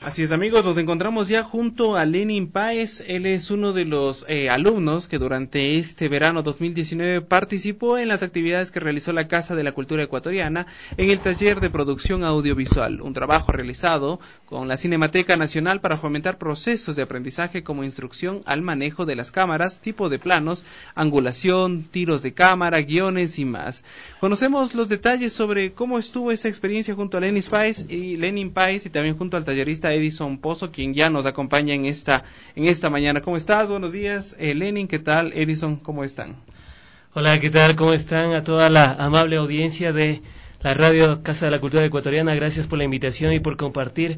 Así es, amigos, nos encontramos ya junto a Lenin Páez. Él es uno de los alumnos que durante este verano 2019 participó en las actividades que realizó la Casa de la Cultura Ecuatoriana en el taller de producción audiovisual, un trabajo realizado con la Cinemateca Nacional para fomentar procesos de aprendizaje como instrucción al manejo de las cámaras, tipo de planos, angulación, tiros de cámara, guiones y más. Conocemos los detalles sobre cómo estuvo esa experiencia junto a Lenin Páez y también junto al tallerista Edison Pozo, quien ya nos acompaña en esta mañana. ¿Cómo estás? Buenos días, Lenin. ¿Qué tal? Edison, ¿cómo están? Hola, ¿qué tal? ¿Cómo están? A toda la amable audiencia de la Radio Casa de la Cultura Ecuatoriana, gracias por la invitación y por compartir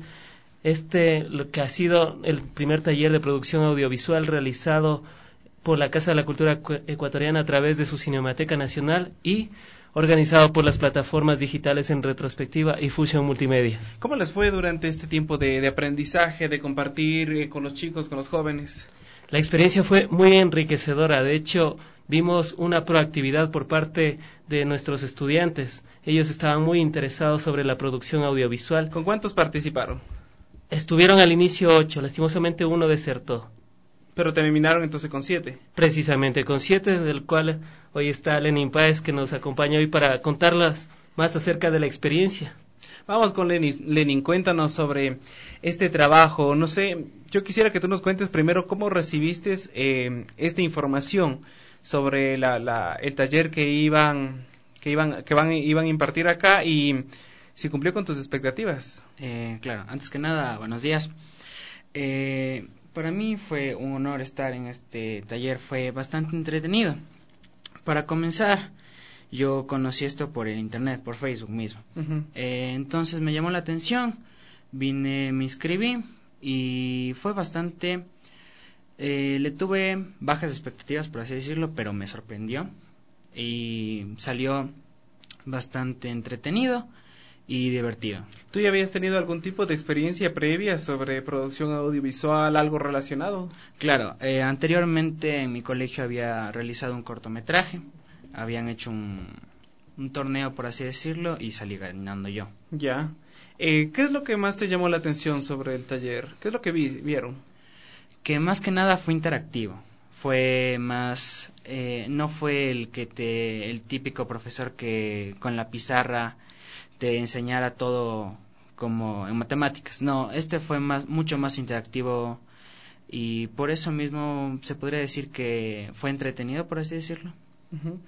lo que ha sido el primer taller de producción audiovisual realizado por la Casa de la Cultura Ecuatoriana a través de su Cinemateca Nacional y organizado por las plataformas digitales en retrospectiva y Fusión Multimedia. ¿Cómo les fue durante este tiempo de aprendizaje, de compartir con los chicos, con los jóvenes? La experiencia fue muy enriquecedora. De hecho, vimos una proactividad por parte de nuestros estudiantes. Ellos estaban muy interesados sobre la producción audiovisual. ¿Con cuántos participaron? Estuvieron al inicio 8, lastimosamente uno desertó. Pero terminaron entonces con 7. Precisamente con 7, del cual hoy está Lenin Páez, que nos acompaña hoy para contarlas más acerca de la experiencia. Vamos con Lenin, cuéntanos sobre este trabajo. No sé, yo quisiera que tú nos cuentes primero cómo recibiste esta información sobre el taller que iban a impartir acá y si cumplió con tus expectativas. Claro, antes que nada, buenos días. Para mí fue un honor estar en este taller, fue bastante entretenido. Para comenzar, yo conocí esto por el internet, por Facebook mismo. Uh-huh. Entonces me llamó la atención, me inscribí y fue bastante... le tuve bajas expectativas, por así decirlo, pero me sorprendió y salió bastante entretenido y divertido. ¿Tú ya habías tenido algún tipo de experiencia previa sobre producción audiovisual, algo relacionado? Claro, anteriormente en mi colegio había realizado un cortometraje, habían hecho un torneo, por así decirlo, y salí ganando yo. Ya. ¿Qué es lo que más te llamó la atención sobre el taller? ¿Qué es lo que vieron? Que más que nada fue interactivo. Fue más, no fue el típico profesor que con la pizarra te enseñara todo como en matemáticas. No, este fue mucho más interactivo y por eso mismo se podría decir que fue entretenido, por así decirlo. Uh-huh.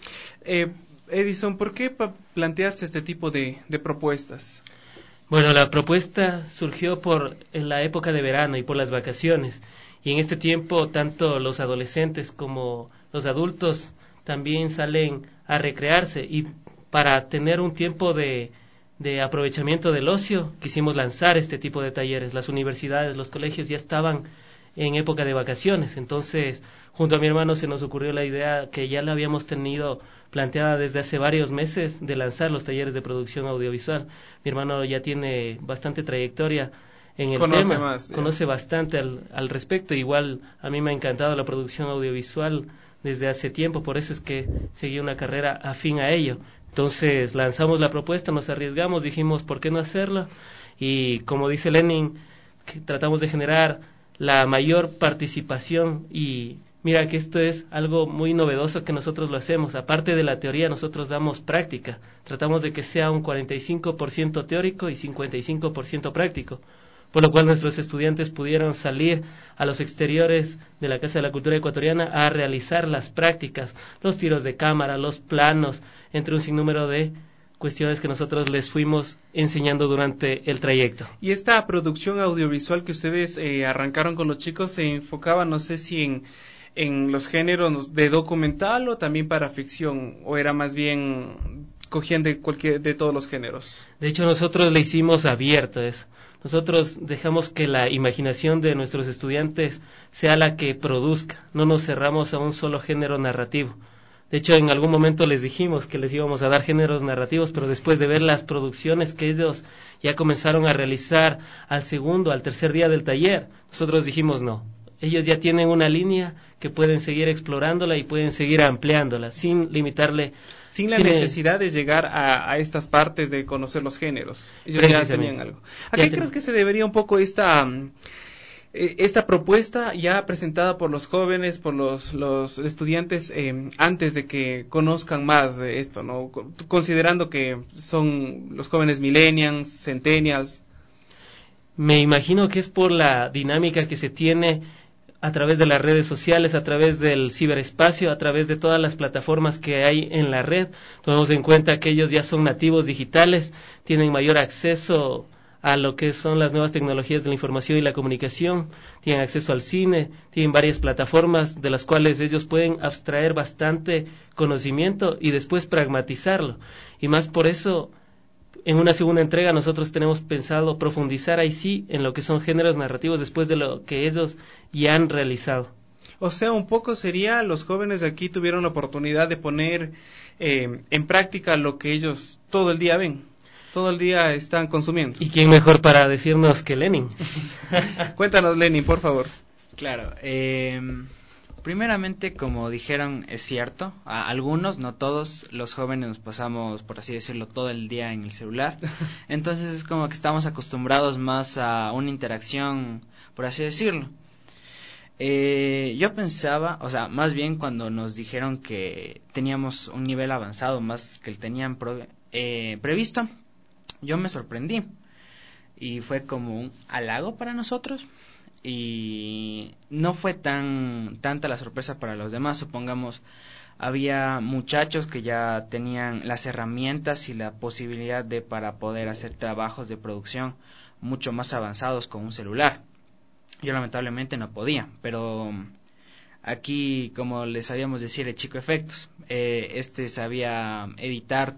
Edison, ¿por qué planteaste este tipo de propuestas? Bueno, la propuesta surgió en la época de verano y por las vacaciones. Y en este tiempo, tanto los adolescentes como los adultos también salen a recrearse. Y para tener un tiempo de aprovechamiento del ocio, quisimos lanzar este tipo de talleres. Las universidades, los colegios ya estaban en época de vacaciones. Entonces, junto a mi hermano se nos ocurrió la idea que ya la habíamos tenido planteada desde hace varios meses de lanzar los talleres de producción audiovisual. Mi hermano ya tiene bastante trayectoria en el tema, conoce bastante al respecto. Igual a mí me ha encantado la producción audiovisual desde hace tiempo, por eso es que seguí una carrera afín a ello. Entonces lanzamos la propuesta, nos arriesgamos, dijimos, ¿por qué no hacerlo? Y como dice Lenin, tratamos de generar la mayor participación y mira que esto es algo muy novedoso que nosotros lo hacemos. Aparte de la teoría, nosotros damos práctica. Tratamos de que sea un 45% teórico y 55% práctico, por lo cual nuestros estudiantes pudieron salir a los exteriores de la Casa de la Cultura Ecuatoriana a realizar las prácticas, los tiros de cámara, los planos, entre un sinnúmero de cuestiones que nosotros les fuimos enseñando durante el trayecto. Y esta producción audiovisual que ustedes arrancaron con los chicos se enfocaba, no sé si en los géneros de documental o también para ficción, o era más bien cogían de todos los géneros. De hecho, nosotros le hicimos abierto eso. Nosotros dejamos que la imaginación de nuestros estudiantes sea la que produzca. No nos cerramos a un solo género narrativo. De hecho, en algún momento les dijimos que les íbamos a dar géneros narrativos, pero después de ver las producciones que ellos ya comenzaron a realizar al segundo, al tercer día del taller, nosotros dijimos no. ellos ya tienen una línea que pueden seguir explorándola y pueden seguir ampliándola sin limitarle. Sin la necesidad de llegar a estas partes de conocer los géneros. Ellos ya tenían algo. ¿A qué crees que se debería un poco esta propuesta ya presentada por los jóvenes, por los estudiantes, antes de que conozcan más de esto, ¿no? Considerando que son los jóvenes millennials, centennials? Me imagino que es por la dinámica que se tiene a través de las redes sociales, a través del ciberespacio, a través de todas las plataformas que hay en la red. Tomemos en cuenta que ellos ya son nativos digitales, tienen mayor acceso a lo que son las nuevas tecnologías de la información y la comunicación, tienen acceso al cine, tienen varias plataformas de las cuales ellos pueden abstraer bastante conocimiento y después pragmatizarlo. Y más por eso, en una segunda entrega nosotros tenemos pensado profundizar ahí sí en lo que son géneros narrativos después de lo que ellos ya han realizado. O sea, un poco sería, los jóvenes de aquí tuvieron la oportunidad de poner en práctica lo que ellos todo el día ven, todo el día están consumiendo. ¿Y quién mejor para decirnos que Lenin? Cuéntanos, Lenin, por favor. Claro, primeramente, como dijeron, es cierto, a algunos, no todos, los jóvenes nos pasamos, por así decirlo, todo el día en el celular. Entonces es como que estamos acostumbrados más a una interacción, por así decirlo. Yo pensaba, o sea, más bien cuando nos dijeron que teníamos un nivel avanzado más que el tenían previsto, yo me sorprendí. Y fue como un halago para nosotros. Y no fue tanta la sorpresa para los demás. Supongamos, había muchachos que ya tenían las herramientas y la posibilidad para poder hacer trabajos de producción mucho más avanzados con un celular. Yo lamentablemente no podía, pero aquí, como les sabíamos decir, el chico efectos, sabía editar,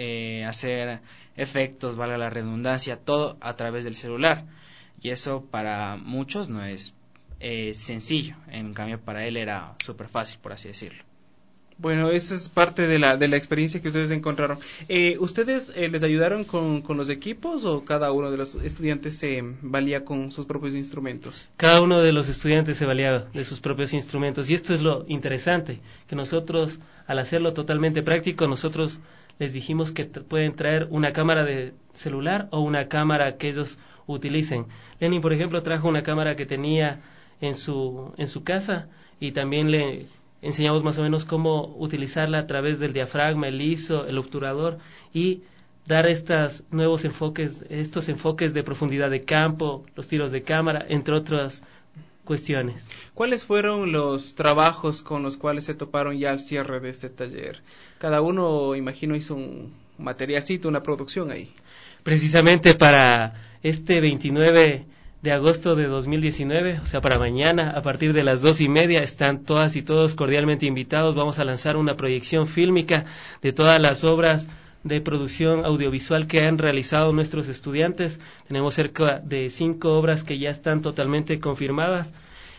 hacer efectos, valga la redundancia, todo a través del celular. Y eso para muchos no es sencillo, en cambio para él era súper fácil, por así decirlo. Bueno, esa es parte de la experiencia que ustedes encontraron. ¿Ustedes les ayudaron con los equipos o cada uno de los estudiantes se valía con sus propios instrumentos? Cada uno de los estudiantes se valía de sus propios instrumentos y esto es lo interesante, que nosotros al hacerlo totalmente práctico, nosotros les dijimos que pueden traer una cámara de celular o una cámara que ellos utilicen. Lenin, por ejemplo, trajo una cámara que tenía en su casa y también le enseñamos más o menos cómo utilizarla a través del diafragma, el ISO, el obturador y dar estos nuevos enfoques, estos enfoques de profundidad de campo, los tiros de cámara, entre otras cuestiones. ¿Cuáles fueron los trabajos con los cuales se toparon ya al cierre de este taller? Cada uno, imagino, hizo un materialcito, una producción ahí. Precisamente para este 29 de agosto de 2019, o sea, para mañana, a partir de las 2:30, están todas y todos cordialmente invitados. Vamos a lanzar una proyección fílmica de todas las obras de producción audiovisual que han realizado nuestros estudiantes. Tenemos cerca de 5 obras que ya están totalmente confirmadas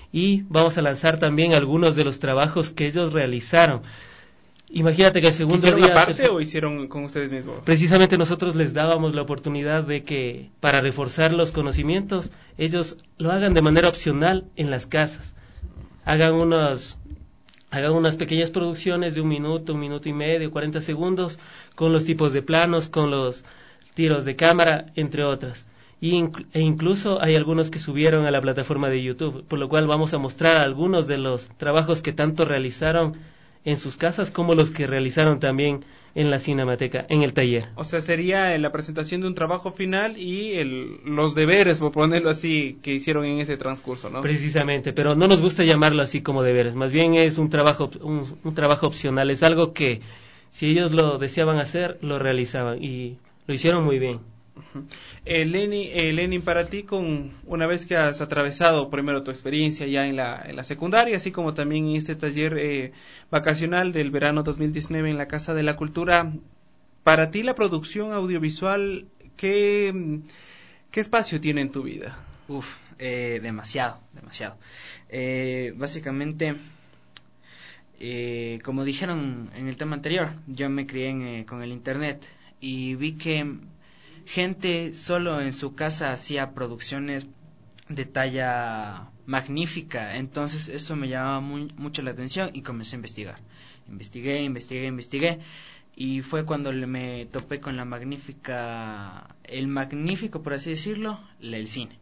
y vamos a lanzar también algunos de los trabajos que ellos realizaron. Imagínate que el segundo día... ¿Hicieron aparte o hicieron con ustedes mismos? Precisamente nosotros les dábamos la oportunidad de que, para reforzar los conocimientos, ellos lo hagan de manera opcional en las casas. Hagan unas pequeñas producciones de 1 minuto, 1 minuto y medio, 40 segundos, con los tipos de planos, con los tiros de cámara, entre otras. E incluso hay algunos que subieron a la plataforma de YouTube, por lo cual vamos a mostrar algunos de los trabajos que tanto realizaron en sus casas como los que realizaron también en la Cinemateca, en el taller. O sea, sería la presentación de un trabajo final y los deberes, por ponerlo así, que hicieron en ese transcurso, ¿no? Precisamente, pero no nos gusta llamarlo así como deberes, más bien es un trabajo opcional, es algo que si ellos lo deseaban hacer, lo realizaban y lo hicieron muy bien. Lenin, para ti, una vez que has atravesado primero tu experiencia ya en la secundaria, así como también en este taller vacacional del verano 2019 en la Casa de la Cultura, para ti la producción audiovisual, ¿qué espacio tiene en tu vida? Demasiado. Básicamente, como dijeron en el tema anterior, yo me crié con el internet y vi que gente solo en su casa hacía producciones de talla magnífica. Entonces eso me llamaba mucho la atención y comencé a investigar. Investigué y fue cuando me topé con el magnífico, por así decirlo, el cine.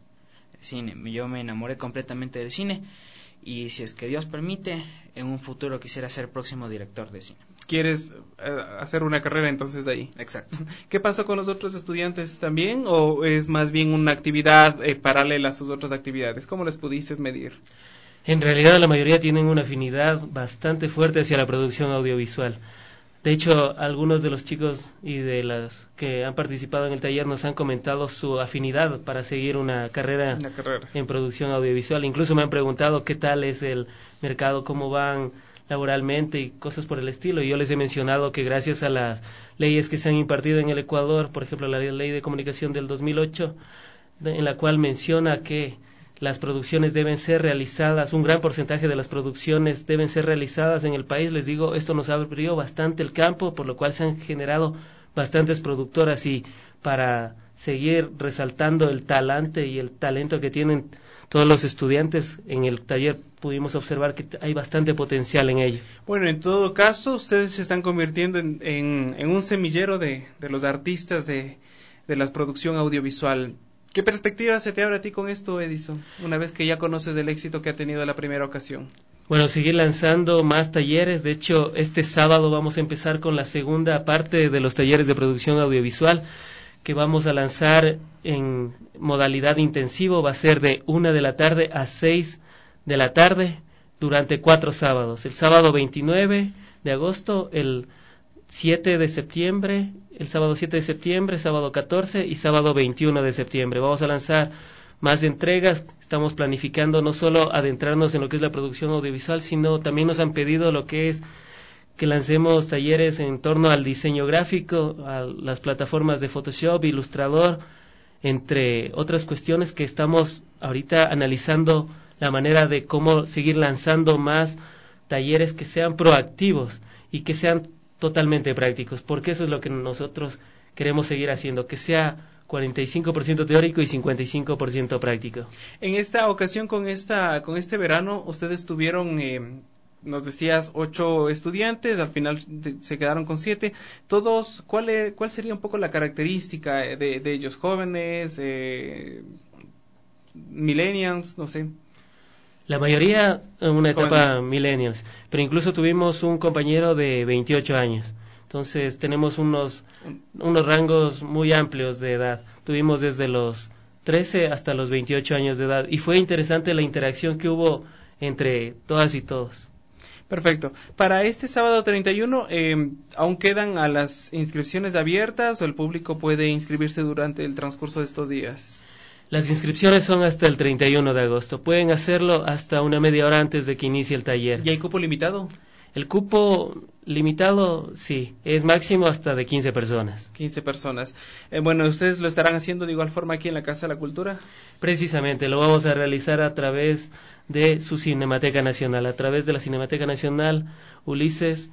Yo me enamoré completamente del cine y si es que Dios permite, en un futuro quisiera ser próximo director de cine. ¿Quieres hacer una carrera entonces ahí? Exacto. ¿Qué pasa con los otros estudiantes también o es más bien una actividad paralela a sus otras actividades? ¿Cómo les pudiste medir? En realidad la mayoría tienen una afinidad bastante fuerte hacia la producción audiovisual. De hecho, algunos de los chicos y de las que han participado en el taller nos han comentado su afinidad para seguir una carrera en producción audiovisual. Incluso me han preguntado qué tal es el mercado, cómo van laboralmente y cosas por el estilo. Y yo les he mencionado que gracias a las leyes que se han impartido en el Ecuador, por ejemplo la ley de comunicación del 2008, en la cual menciona que las producciones deben ser realizadas, un gran porcentaje de las producciones deben ser realizadas en el país. Les digo, esto nos abrió bastante el campo, por lo cual se han generado bastantes productoras y para seguir resaltando el talante y el talento que tienen todos los estudiantes, en el taller pudimos observar que hay bastante potencial en ello. Bueno, en todo caso, ustedes se están convirtiendo en un semillero de los artistas de la producción audiovisual. ¿Qué perspectiva se te abre a ti con esto, Edison, una vez que ya conoces el éxito que ha tenido la primera ocasión? Bueno, seguir lanzando más talleres. De hecho, este sábado vamos a empezar con la segunda parte de los talleres de producción audiovisual que vamos a lanzar en modalidad intensivo. Va a ser de 1 de la tarde a 6 de la tarde durante 4 sábados. El sábado 29 de agosto, el 7 de septiembre, el sábado 7 de septiembre, sábado 14 y sábado 21 de septiembre. Vamos a lanzar más entregas. Estamos planificando no solo adentrarnos en lo que es la producción audiovisual, sino también nos han pedido lo que es que lancemos talleres en torno al diseño gráfico, a las plataformas de Photoshop, Illustrator, entre otras cuestiones que estamos ahorita analizando la manera de cómo seguir lanzando más talleres que sean proactivos y que sean totalmente prácticos, porque eso es lo que nosotros queremos seguir haciendo, que sea 45% teórico y 55% práctico. En esta ocasión, con este verano, ustedes tuvieron, nos decías, 8 estudiantes, al final se quedaron con 7. Todos, ¿cuál sería un poco la característica de ellos? ¿Jóvenes? ¿Millennials? No sé. La mayoría en una etapa millennials, pero incluso tuvimos un compañero de 28 años. Entonces tenemos unos rangos muy amplios de edad. Tuvimos desde los 13 hasta los 28 años de edad y fue interesante la interacción que hubo entre todas y todos. Perfecto. Para este sábado 31, ¿aún quedan a las inscripciones abiertas o el público puede inscribirse durante el transcurso de estos días? Las inscripciones son hasta el 31 de agosto. Pueden hacerlo hasta una media hora antes de que inicie el taller. ¿Y hay cupo limitado? El cupo limitado, sí, es máximo hasta de 15 personas. 15 personas. Bueno, ¿ustedes lo estarán haciendo de igual forma aquí en la Casa de la Cultura? Precisamente, lo vamos a realizar a través de su Cinemateca Nacional, a través de la Cinemateca Nacional Ulises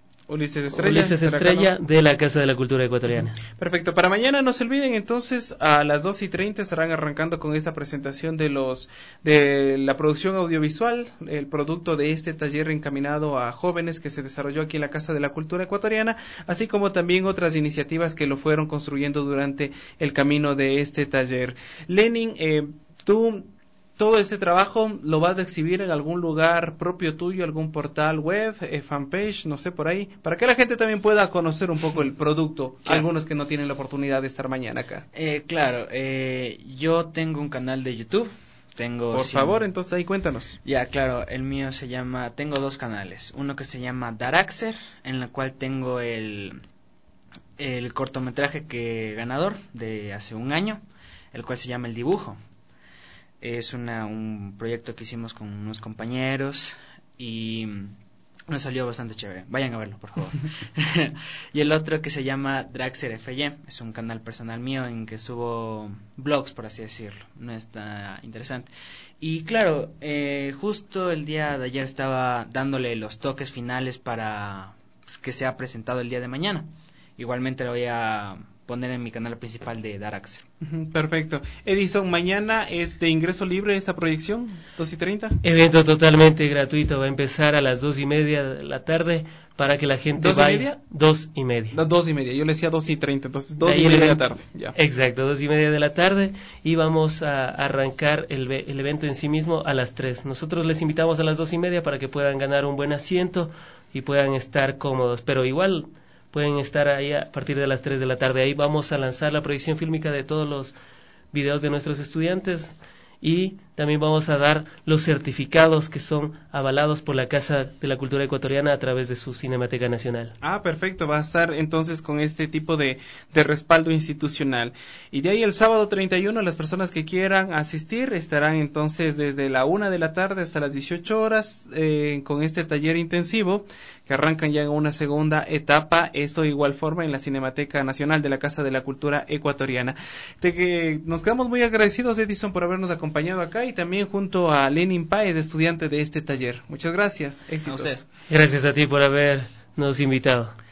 Estrella de la Casa de la Cultura Ecuatoriana. Perfecto, para mañana no se olviden entonces a las 2:30 estarán arrancando con esta presentación de la producción audiovisual, el producto de este taller encaminado a jóvenes que se desarrolló aquí en la Casa de la Cultura Ecuatoriana, así como también otras iniciativas que lo fueron construyendo durante el camino de este taller. Lenin, tú todo este trabajo lo vas a exhibir en algún lugar propio tuyo, algún portal web, fanpage, no sé, por ahí, para que la gente también pueda conocer un poco el producto, algunos que no tienen la oportunidad de estar mañana acá. Claro, yo tengo un canal de YouTube. Por favor, entonces ahí cuéntanos. Ya, claro, el mío tengo 2 canales, uno que se llama Daraxer, en la cual tengo el cortometraje ganador de hace un año, el cual se llama El Dibujo. Es un proyecto que hicimos con unos compañeros y nos salió bastante chévere. Vayan a verlo, por favor. Y el otro que se llama Draxer FY, es un canal personal mío en que subo blogs, por así decirlo. No está interesante. Y claro, justo el día de ayer estaba dándole los toques finales para que sea presentado el día de mañana. Igualmente lo voy a poner en mi canal principal de Daraxel. Perfecto. Edison, mañana es de ingreso libre esta proyección, 2:30. Evento totalmente gratuito, va a empezar a las 2:30 de la tarde para que la gente vaya. 2:30. 2:30, yo le decía 2:30, entonces 2:30 de la tarde. Ya. Exacto, 2:30 de la tarde y vamos a arrancar el evento en sí mismo a las 3. Nosotros les invitamos a las 2:30 para que puedan ganar un buen asiento y puedan estar cómodos, pero igual pueden estar ahí a partir de las 3 de la tarde. Ahí vamos a lanzar la proyección fílmica de todos los videos de nuestros estudiantes y también vamos a dar los certificados que son avalados por la Casa de la Cultura Ecuatoriana a través de su Cinemateca Nacional. Perfecto, va a estar entonces con este tipo de respaldo institucional. Y de ahí el sábado 31, las personas que quieran asistir estarán entonces desde la 1 de la tarde hasta las 18 horas con este taller intensivo que arrancan ya en una segunda etapa, esto de igual forma en la Cinemateca Nacional de la Casa de la Cultura Ecuatoriana. Nos quedamos muy agradecidos, Edison, por habernos acompañado acá y también junto a Lenin Páez, estudiante de este taller. Muchas gracias, éxitos. Gracias a ti por habernos invitado.